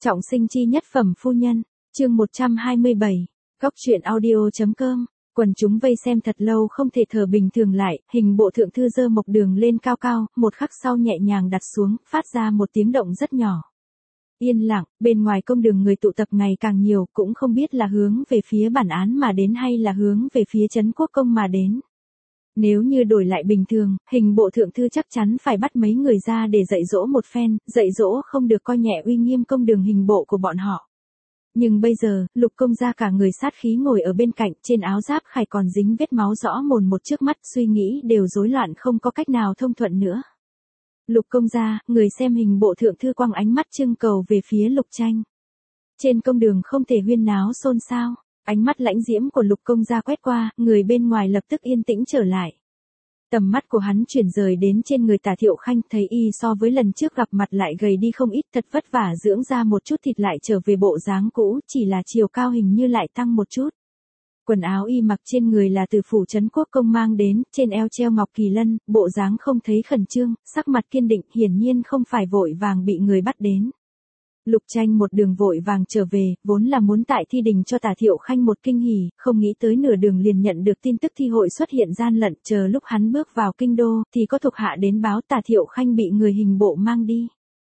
Trọng sinh chi nhất phẩm phu nhân, chương 127, Góc truyện audio.com, quần chúng vây xem thật lâu không thể thở bình thường lại, hình bộ thượng thư giơ mộc đường lên cao cao, một khắc sau nhẹ nhàng đặt xuống, phát ra một tiếng động rất nhỏ. Yên lặng, bên ngoài công đường người tụ tập ngày càng nhiều, cũng không biết là hướng về phía bản án mà đến hay là hướng về phía trấn quốc công mà đến. Nếu như đổi lại bình thường, hình bộ thượng thư chắc chắn phải bắt mấy người ra để dạy dỗ một phen, dạy dỗ không được coi nhẹ uy nghiêm công đường hình bộ của bọn họ. Nhưng bây giờ, Lục công gia cả người sát khí ngồi ở bên cạnh, trên áo giáp khải còn dính vết máu rõ mồn một trước mắt, suy nghĩ đều rối loạn không có cách nào thông thuận nữa. Lục công gia, người xem hình bộ thượng thư quăng ánh mắt trưng cầu về phía Lục Tranh. Trên công đường không thể huyên náo xôn xao. Ánh mắt lãnh diễm của Lục công gia quét qua, người bên ngoài lập tức yên tĩnh trở lại. Tầm mắt của hắn chuyển rời đến trên người Tả Thiệu Khanh, thấy y so với lần trước gặp mặt lại gầy đi không ít, thật vất vả dưỡng ra một chút thịt lại trở về bộ dáng cũ, chỉ là chiều cao hình như lại tăng một chút. Quần áo y mặc trên người là từ phủ trấn quốc công mang đến, trên eo treo ngọc kỳ lân, bộ dáng không thấy khẩn trương, sắc mặt kiên định, hiển nhiên không phải vội vàng bị người bắt đến. Lục Tranh một đường vội vàng trở về, vốn là muốn tại thi đình cho Tả Thiệu Khanh một kinh hỉ, không nghĩ tới nửa đường liền nhận được tin tức thi hội xuất hiện gian lận, chờ lúc hắn bước vào kinh đô, thì có thuộc hạ đến báo Tả Thiệu Khanh bị người hình bộ mang đi.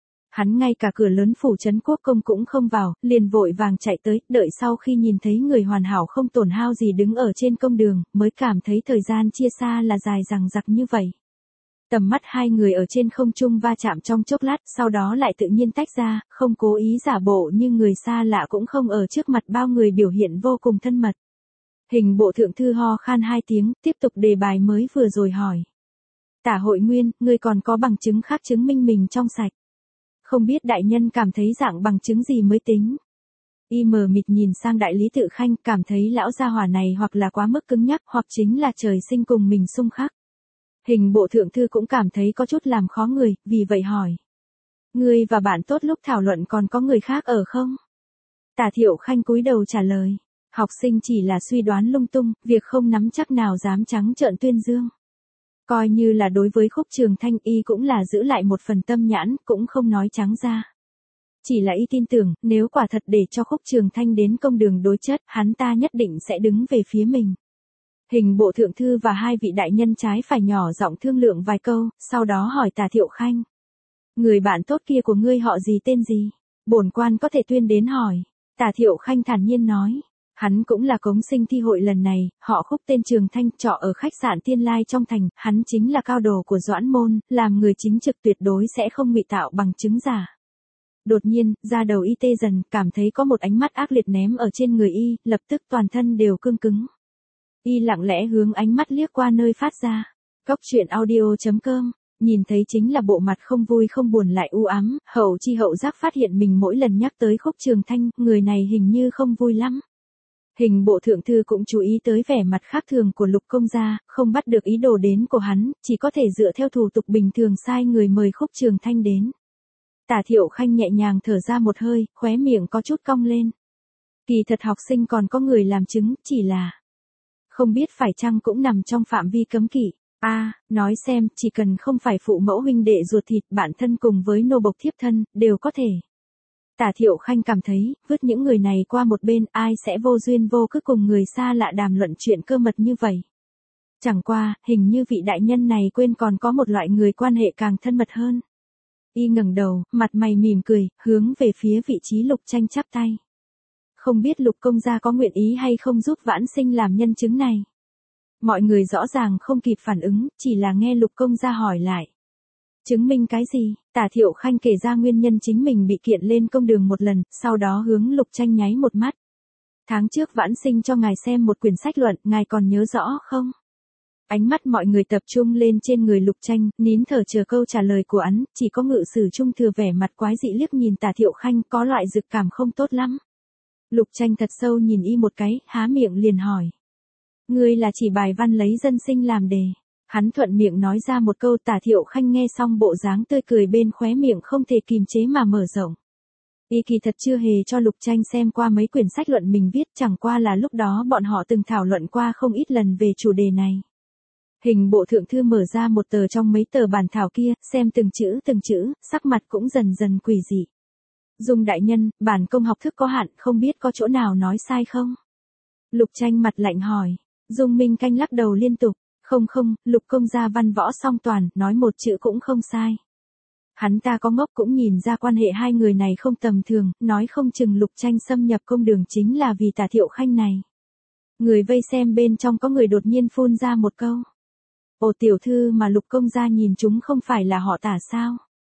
Hắn ngay cả cửa lớn phủ trấn quốc công cũng không vào, liền vội vàng chạy tới, đợi sau khi nhìn thấy người hoàn hảo không tổn hao gì đứng ở trên công đường, mới cảm thấy thời gian chia xa là dài dằng dặc như vậy. Tầm mắt hai người ở trên không trung va chạm trong chốc lát, sau đó lại tự nhiên tách ra, không cố ý giả bộ như người xa lạ cũng không ở trước mặt bao người biểu hiện vô cùng thân mật. Hình bộ thượng thư ho khan hai tiếng, tiếp tục đề bài mới vừa rồi hỏi. Tả Hội Nguyên, ngươi còn có bằng chứng khác chứng minh mình trong sạch. Không biết đại nhân cảm thấy dạng bằng chứng gì mới tính. Y mờ mịt nhìn sang đại lý Tự Khanh, cảm thấy lão gia hỏa này hoặc là quá mức cứng nhắc hoặc chính là trời sinh cùng mình xung khắc. Hình bộ thượng thư cũng cảm thấy có chút làm khó người, vì vậy hỏi. Ngươi và bạn tốt lúc thảo luận còn có người khác ở không? Tả Thiệu Khanh cúi đầu trả lời. Học sinh chỉ là suy đoán lung tung, việc không nắm chắc nào dám trắng trợn tuyên dương. Coi như là đối với Khúc Trường Thanh y cũng là giữ lại một phần tâm nhãn, cũng không nói trắng ra. Chỉ là y tin tưởng, nếu quả thật để cho Khúc Trường Thanh đến công đường đối chất, hắn ta nhất định sẽ đứng về phía mình. Hình bộ thượng thư và hai vị đại nhân trái phải nhỏ giọng thương lượng vài câu, sau đó hỏi Tả Thiệu Khanh. Người bạn tốt kia của ngươi họ gì tên gì? Bổn quan có thể tuyên đến hỏi. Tả Thiệu Khanh thản nhiên nói. Hắn cũng là cống sinh thi hội lần này, họ Khúc tên Trường Thanh, trọ ở khách sạn Tiên Lai trong thành, hắn chính là cao đồ của Doãn Môn, làm người chính trực tuyệt đối sẽ không ngụy tạo bằng chứng giả. Đột nhiên, da đầu y tê dần, cảm thấy có một ánh mắt ác liệt ném ở trên người y, lập tức toàn thân đều cương cứng. Y lặng lẽ hướng ánh mắt liếc qua nơi phát ra. Góc truyện audio.com, nhìn thấy chính là bộ mặt không vui không buồn lại u ám, hậu chi hậu giác phát hiện mình mỗi lần nhắc tới Khúc Trường Thanh, người này hình như không vui lắm. Hình bộ thượng thư cũng chú ý tới vẻ mặt khác thường của Lục công gia, không bắt được ý đồ đến của hắn, chỉ có thể dựa theo thủ tục bình thường sai người mời Khúc Trường Thanh đến. Tả Thiệu Khanh nhẹ nhàng thở ra một hơi, khóe miệng có chút cong lên. Kỳ thật học sinh còn có người làm chứng, chỉ là không biết phải chăng cũng nằm trong phạm vi cấm kỵ. Nói xem, chỉ cần không phải phụ mẫu huynh đệ ruột thịt, bạn thân cùng với nô bộc thiếp thân, đều có thể. Tả Thiệu Khanh cảm thấy, vứt những người này qua một bên, ai sẽ vô duyên vô cớ cùng người xa lạ đàm luận chuyện cơ mật như vậy. Chẳng qua, hình như vị đại nhân này quên còn có một loại người quan hệ càng thân mật hơn. Y ngẩng đầu, mặt mày mỉm cười, hướng về phía vị trí Lục Tranh chắp tay. Không biết Lục công gia có nguyện ý hay không giúp vãn sinh làm nhân chứng này. Mọi người rõ ràng không kịp phản ứng, chỉ là nghe Lục công gia hỏi lại. Chứng minh cái gì? Tả Thiệu Khanh kể ra nguyên nhân chính mình bị kiện lên công đường một lần, sau đó hướng Lục Tranh nháy một mắt. Tháng trước vãn sinh cho ngài xem một quyển sách luận, ngài còn nhớ rõ không? Ánh mắt mọi người tập trung lên trên người Lục Tranh, nín thở chờ câu trả lời của hắn, chỉ có ngự sử trung thừa vẻ mặt quái dị liếc nhìn Tả Thiệu Khanh, có loại dự cảm không tốt lắm. Lục Tranh thật sâu nhìn y một cái, há miệng liền hỏi. Ngươi là chỉ bài văn lấy dân sinh làm đề. Hắn thuận miệng nói ra một câu. Tả Thiệu Khanh nghe xong bộ dáng tươi cười bên khóe miệng không thể kìm chế mà mở rộng. Y kỳ thật chưa hề cho Lục Tranh xem qua mấy quyển sách luận mình viết, chẳng qua là lúc đó bọn họ từng thảo luận qua không ít lần về chủ đề này. Hình bộ thượng thư mở ra một tờ trong mấy tờ bản thảo kia, xem từng chữ, sắc mặt cũng dần dần quỷ dị. Dung đại nhân, bản công học thức có hạn, không biết có chỗ nào nói sai không? Lục Tranh mặt lạnh hỏi. Dung Minh Canh lắc đầu liên tục. Không không, Lục công gia văn võ song toàn, nói một chữ cũng không sai. Hắn ta có ngốc cũng nhìn ra quan hệ hai người này không tầm thường, nói không chừng Lục Tranh xâm nhập công đường chính là vì Tả Thiệu Khanh này. Người vây xem bên trong có người đột nhiên phun ra một câu. Ồ, tiểu thư mà Lục công gia nhìn chúng không phải là họ Tả sao?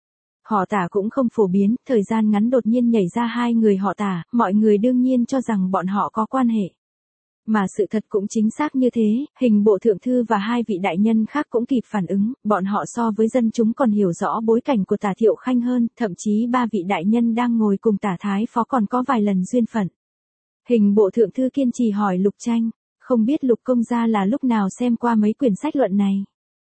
Họ Tả cũng không phổ biến, thời gian ngắn đột nhiên nhảy ra hai người họ Tả, mọi người đương nhiên cho rằng bọn họ có quan hệ. Mà sự thật cũng chính xác như thế, hình bộ thượng thư và hai vị đại nhân khác cũng kịp phản ứng, bọn họ so với dân chúng còn hiểu rõ bối cảnh của Tả Thiệu Khanh hơn, thậm chí ba vị đại nhân đang ngồi cùng Tả Thái Phó còn có vài lần duyên phận. Hình bộ thượng thư kiên trì hỏi Lục Tranh, không biết Lục công gia là lúc nào xem qua mấy quyển sách luận này.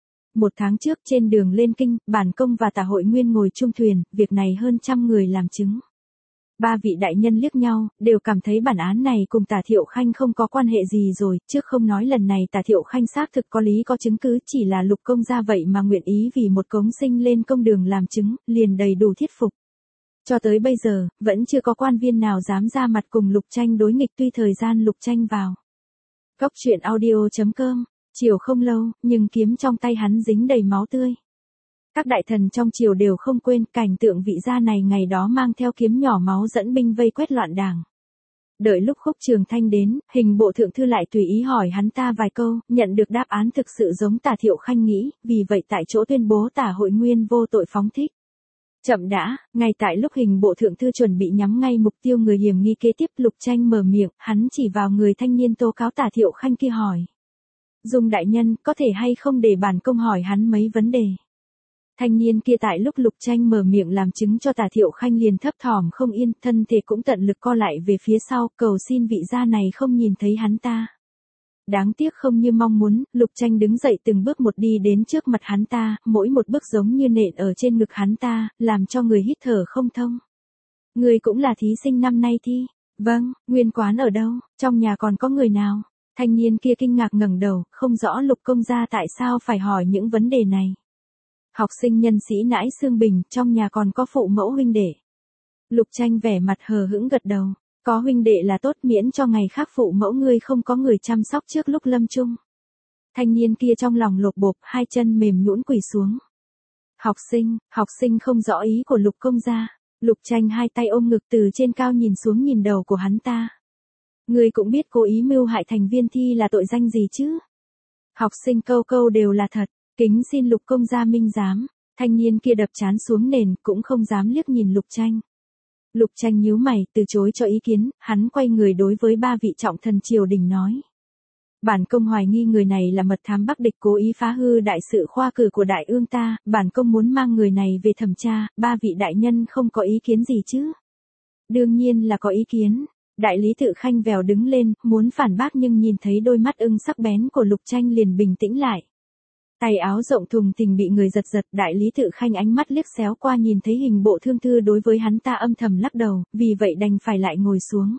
1 tháng trước trên đường lên kinh, bản công và Tả Hội Nguyên ngồi chung thuyền, việc này hơn trăm người làm chứng. Ba vị đại nhân liếc nhau, đều cảm thấy bản án này cùng Tả Thiệu Khanh không có quan hệ gì rồi, trước không nói lần này Tả Thiệu Khanh xác thực có lý có chứng cứ, chỉ là Lục công gia vậy mà nguyện ý vì một cống sinh lên công đường làm chứng, liền đầy đủ thuyết phục. Cho tới bây giờ, vẫn chưa có quan viên nào dám ra mặt cùng Lục Tranh đối nghịch tuy thời gian Lục Tranh vào. Cóc truyện audio.com, chiều không lâu, nhưng kiếm trong tay hắn dính đầy máu tươi. Các đại thần trong triều đều không quên cảnh tượng vị gia này ngày đó mang theo kiếm nhỏ máu dẫn binh vây quét loạn đảng. Đợi lúc Khúc Trường Thanh đến, hình bộ thượng thư lại tùy ý hỏi hắn ta vài câu, nhận được đáp án thực sự giống Tả Thiệu Khanh nghĩ, vì vậy tại chỗ tuyên bố Tả Hội Nguyên vô tội phóng thích. Chậm đã, ngay tại lúc hình bộ thượng thư chuẩn bị nhắm ngay mục tiêu người hiểm nghi kế tiếp, Lục Tranh mở miệng, hắn chỉ vào người thanh niên tố cáo Tả Thiệu Khanh kia hỏi. Dung đại nhân, có thể hay không để bản công hỏi hắn mấy vấn đề. Thanh niên kia tại lúc Lục Tranh mở miệng làm chứng cho Tả Thiệu Khanh liền thấp thỏm không yên, thân thể cũng tận lực co lại về phía sau, cầu xin vị gia này không nhìn thấy hắn ta. Đáng tiếc không như mong muốn, Lục Tranh đứng dậy từng bước một đi đến trước mặt hắn ta, mỗi một bước giống như nện ở trên ngực hắn ta, làm cho người hít thở không thông. Người cũng là thí sinh năm nay thi. Vâng, nguyên quán ở đâu, trong nhà còn có người nào? Thanh niên kia kinh ngạc ngẩng đầu, không rõ Lục công gia tại sao phải hỏi những vấn đề này. Học sinh nhân sĩ nãi Sương Bình, trong nhà còn có phụ mẫu huynh đệ. Lục Tranh vẻ mặt hờ hững gật đầu, có huynh đệ là tốt, miễn cho ngày khác phụ mẫu ngươi không có người chăm sóc trước lúc lâm chung. Thanh niên kia trong lòng lột bột, hai chân mềm nhũn quỳ xuống. Học sinh không rõ ý của Lục công gia. Lục Tranh hai tay ôm ngực từ trên cao nhìn xuống nhìn đầu của hắn ta. Ngươi cũng biết cố ý mưu hại thành viên thi là tội danh gì chứ? Học sinh câu câu đều là thật. Kính xin Lục công gia minh giám. Thanh niên kia đập trán xuống nền, cũng không dám liếc nhìn Lục Tranh. Lục Tranh nhíu mày, từ chối cho ý kiến, hắn quay người đối với ba vị trọng thần triều đình nói. Bản công hoài nghi người này là mật thám Bắc địch cố ý phá hư đại sự khoa cử của đại ương ta, bản công muốn mang người này về thẩm tra, ba vị đại nhân không có ý kiến gì chứ? Đương nhiên là có ý kiến. Đại lý Tự Khanh vèo đứng lên, muốn phản bác nhưng nhìn thấy đôi mắt ưng sắc bén của Lục Tranh liền bình tĩnh lại. Tay áo rộng thùng thình bị người giật giật, đại lý Tự Khanh ánh mắt liếc xéo qua nhìn thấy hình bộ thương thư đối với hắn ta âm thầm lắc đầu, vì vậy đành phải lại ngồi xuống.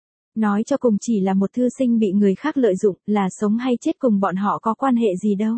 Nói cho cùng chỉ là một thư sinh bị người khác lợi dụng, là sống hay chết cùng bọn họ có quan hệ gì đâu.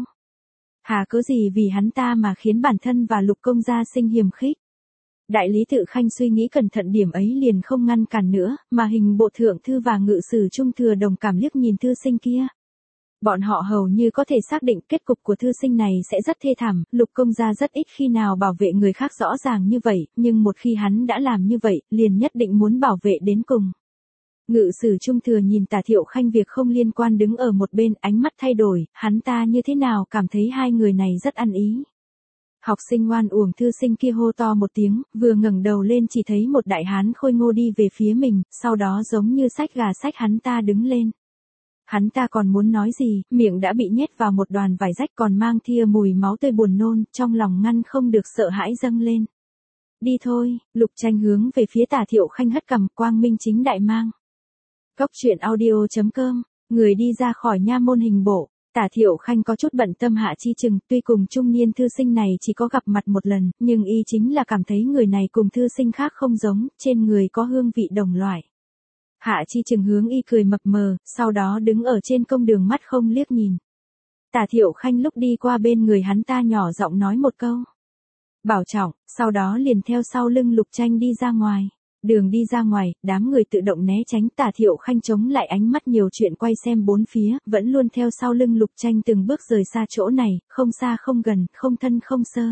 Hà cớ gì vì hắn ta mà khiến bản thân và Lục công gia sinh hiềm khích. Đại lý Tự Khanh suy nghĩ cẩn thận điểm ấy liền không ngăn cản nữa, mà hình bộ thượng thư và ngự sử trung thừa đồng cảm liếc nhìn thư sinh kia. Bọn họ hầu như có thể xác định kết cục của thư sinh này sẽ rất thê thảm, Lục công gia rất ít khi nào bảo vệ người khác rõ ràng như vậy, nhưng một khi hắn đã làm như vậy, liền nhất định muốn bảo vệ đến cùng. Ngự sử trung thừa nhìn Tả Thiệu Khanh việc không liên quan đứng ở một bên, ánh mắt thay đổi, hắn ta như thế nào cảm thấy hai người này rất ăn ý. Học sinh ngoan uổng thư sinh kia hô to một tiếng, vừa ngẩng đầu lên chỉ thấy một đại hán khôi ngô đi về phía mình, sau đó giống như xách gà xách hắn ta đứng lên. Hắn ta còn muốn nói gì, miệng đã bị nhét vào một đoàn vải rách còn mang thia mùi máu tươi buồn nôn, trong lòng ngăn không được sợ hãi dâng lên. Đi thôi, Lục Tranh hướng về phía Tả Thiệu Khanh hất cằm, quang minh chính đại mang. Cóc truyện audio.com, người đi ra khỏi nha môn hình bộ. Tả Thiệu Khanh có chút bận tâm Hạ Chi Trừng, tuy cùng trung niên thư sinh này chỉ có gặp mặt một lần, nhưng y chính là cảm thấy người này cùng thư sinh khác không giống, trên người có hương vị đồng loại. Hạ Chi Trừng hướng y cười mập mờ, sau đó đứng ở trên công đường mắt không liếc nhìn. Tả Thiệu Khanh lúc đi qua bên người hắn ta nhỏ giọng nói một câu. Bảo trọng, sau đó liền theo sau lưng Lục Tranh đi ra ngoài. Đường đi ra ngoài, đám người tự động né tránh. Tả Thiệu Khanh chống lại ánh mắt nhiều chuyện quay xem bốn phía, vẫn luôn theo sau lưng Lục Tranh từng bước rời xa chỗ này, không xa không gần, không thân không sơ.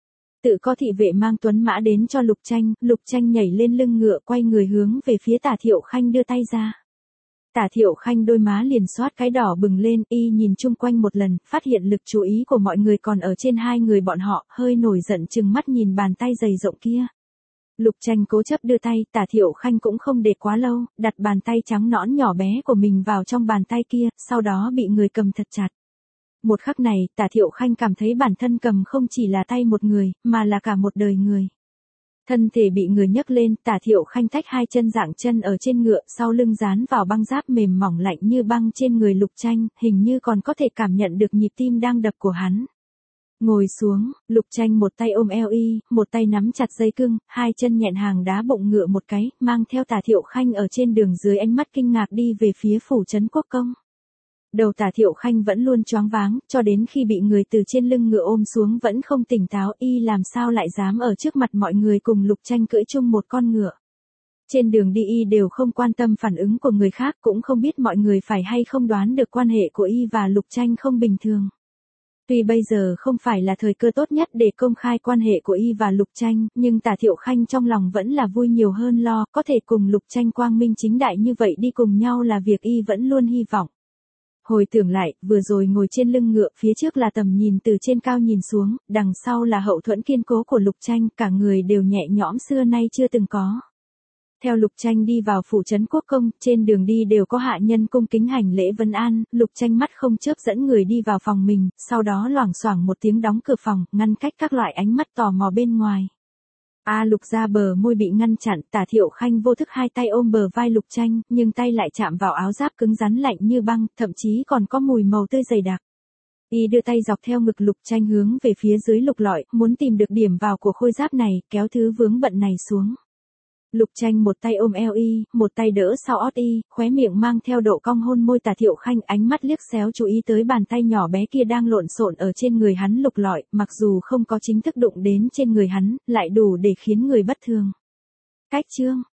Tự có thị vệ mang tuấn mã đến cho Lục Tranh nhảy lên lưng ngựa quay người hướng về phía Tả Thiệu Khanh đưa tay ra. Tả Thiệu Khanh đôi má liền xoát cái đỏ bừng lên, y nhìn chung quanh một lần, phát hiện lực chú ý của mọi người còn ở trên hai người bọn họ, hơi nổi giận chừng mắt nhìn bàn tay dày rộng kia. Lục Tranh cố chấp đưa tay, Tả Thiệu Khanh cũng không để quá lâu, đặt bàn tay trắng nõn nhỏ bé của mình vào trong bàn tay kia, sau đó bị người cầm thật chặt. Một khắc này, Tả Thiệu Khanh cảm thấy bản thân cầm không chỉ là tay một người, mà là cả một đời người. Thân thể bị người nhấc lên, Tả Thiệu Khanh tách hai chân dạng chân ở trên ngựa, sau lưng dán vào băng giáp mềm mỏng lạnh như băng trên người Lục Tranh, hình như còn có thể cảm nhận được nhịp tim đang đập của hắn. Ngồi xuống, Lục Tranh một tay ôm eo y, một tay nắm chặt dây cương, hai chân nhẹn hàng đá bụng ngựa một cái, mang theo Tả Thiệu Khanh ở trên đường dưới ánh mắt kinh ngạc đi về phía phủ trấn Quốc Công. Đầu Tả Thiệu Khanh vẫn luôn choáng váng, cho đến khi bị người từ trên lưng ngựa ôm xuống vẫn không tỉnh táo, y làm sao lại dám ở trước mặt mọi người cùng Lục Tranh cưỡi chung một con ngựa. Trên đường đi y đều không quan tâm phản ứng của người khác, cũng không biết mọi người phải hay không đoán được quan hệ của y và Lục Tranh không bình thường. Tuy bây giờ không phải là thời cơ tốt nhất để công khai quan hệ của y và Lục Tranh, nhưng Tả Thiệu Khanh trong lòng vẫn là vui nhiều hơn lo, có thể cùng Lục Tranh quang minh chính đại như vậy đi cùng nhau là việc y vẫn luôn hy vọng. Hồi tưởng lại, vừa rồi ngồi trên lưng ngựa, phía trước là tầm nhìn từ trên cao nhìn xuống, đằng sau là hậu thuẫn kiên cố của Lục Tranh, cả người đều nhẹ nhõm xưa nay chưa từng có. Theo Lục Tranh đi vào phủ trấn Quốc Công, trên đường đi đều có hạ nhân cung kính hành lễ vân an, Lục Tranh mắt không chớp dẫn người đi vào phòng mình, sau đó loảng xoảng một tiếng đóng cửa phòng, ngăn cách các loại ánh mắt tò mò bên ngoài. Lục ra bờ môi bị ngăn chặn, Tả Thiệu Khanh vô thức hai tay ôm bờ vai Lục Tranh, nhưng tay lại chạm vào áo giáp cứng rắn lạnh như băng, thậm chí còn có mùi màu tươi dày đặc. Y đưa tay dọc theo ngực Lục Tranh hướng về phía dưới lục lọi, muốn tìm được điểm vào của khôi giáp này, kéo thứ vướng bận này xuống. Lục Tranh một tay ôm eo y, một tay đỡ sau ót y, khóe miệng mang theo độ cong hôn môi Tả Thiệu Khanh, ánh mắt liếc xéo chú ý tới bàn tay nhỏ bé kia đang lộn xộn ở trên người hắn lục lọi, mặc dù không có chính thức đụng đến trên người hắn, lại đủ để khiến người bất thường. Cách chương